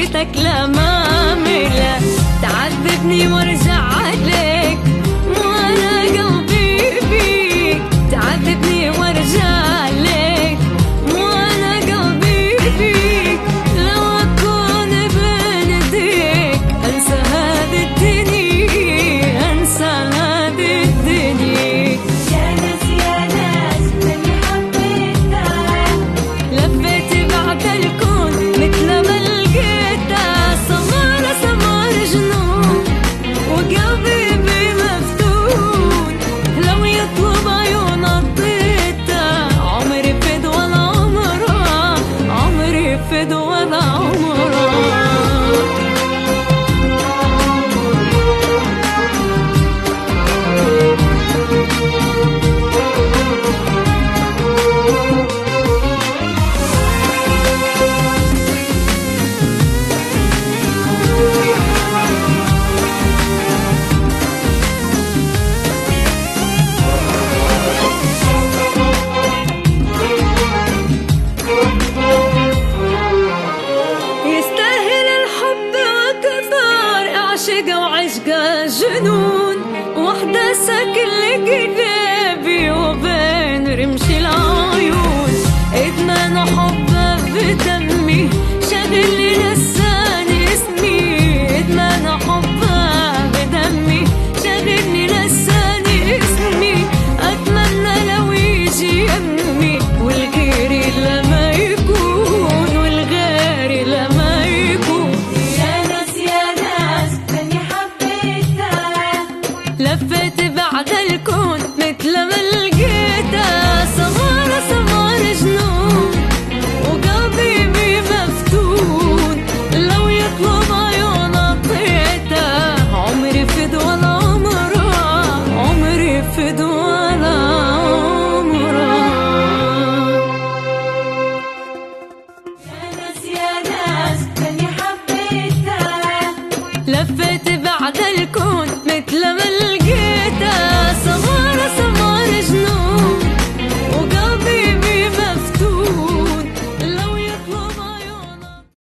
حبيتك لا ماملة، تعذبني وارجع عليك وانا قلبي بيك، تعذبني وارجع عليك وانا قلبي بيك. لو اكون بين ايديك انسى هذه الدنيا، انسى هذه الدنيا. يا ناس يا ناس اللي حبيتها، لفيت بعد الكون مثل ما لقيتها، سمارة سمار جنون وقلبي بيه مفتون، لو يطلب عيون قضيتها. عمري فد ولا عمره، عمري فد ولا عمره. يستاهل الحب وكثار، اعشق وعشقه جنون، وحدة ساكن لقلبي وبين رمش العيون. ادمان حبه بدمي شاغلني لساني اسمي، ادمان حبه بدمي شاغلني لساني اسمي. اتمنى لو يجي يمي والغيري لما يكون، والغيري لما يكون. يا ناس يا ناس اللي حبيتها، لفيت بعد الكون مثل ما لقيتها، سمارة سمار جنون وقلبي بيه مفتون، لو يطلب عيون اعطيتها. عمري فد ولا عمره، عمري فد ولا عمره. يا ناس يا ناس اللي